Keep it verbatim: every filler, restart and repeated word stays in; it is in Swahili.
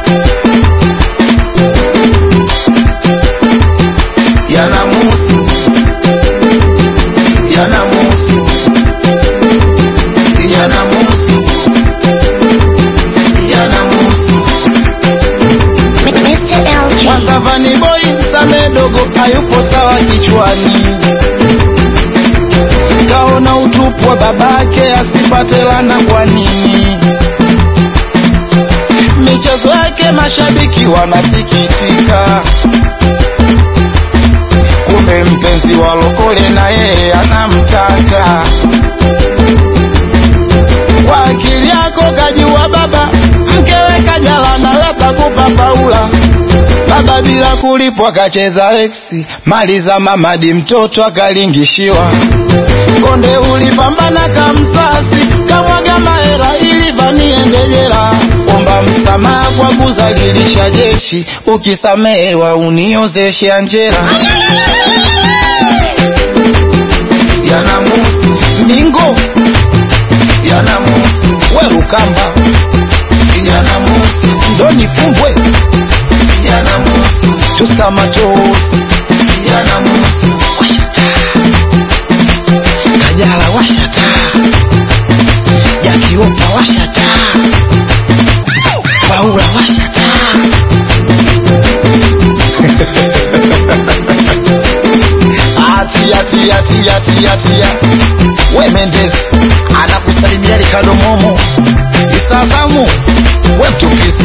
Yanamuhusu, yanamuhusu, yanamuhusu, yanamuhusu. mister L G. Wasavani boy Same dogo hayupo sawa kichwani, kaona utupu wa babake asipate lana kwa nini. Michezo yake mashabiki wanasikitika, kumbe mpenzi wa lokole na yeye anamtaka. Kwa akili yako kajua baba, mkewe kajala na weta kupa paula. Baba bila kulipwa kacheza eksi, mali za mamadi mtoto akalingishiwa. Konde ulipambana kamsasi, kamwaga mahera ili vaniende jela. Omba msamaha kwa kuzalilisha jeshi, ukisamehewa uniozeshe Angela. Yanamuhusu Mingo, yanamuhusu Werukamba, yanamuhusu Ndoni Fumbwe, yanamuhusu Tuska Machozi, yanamuhusu Washata, Kajala Washata, Jaki Opa Washata, Paula Washata. Atia tia tia tia tia. We Mendes anakusalimia Ricardo Momo Isazamu we Tukisi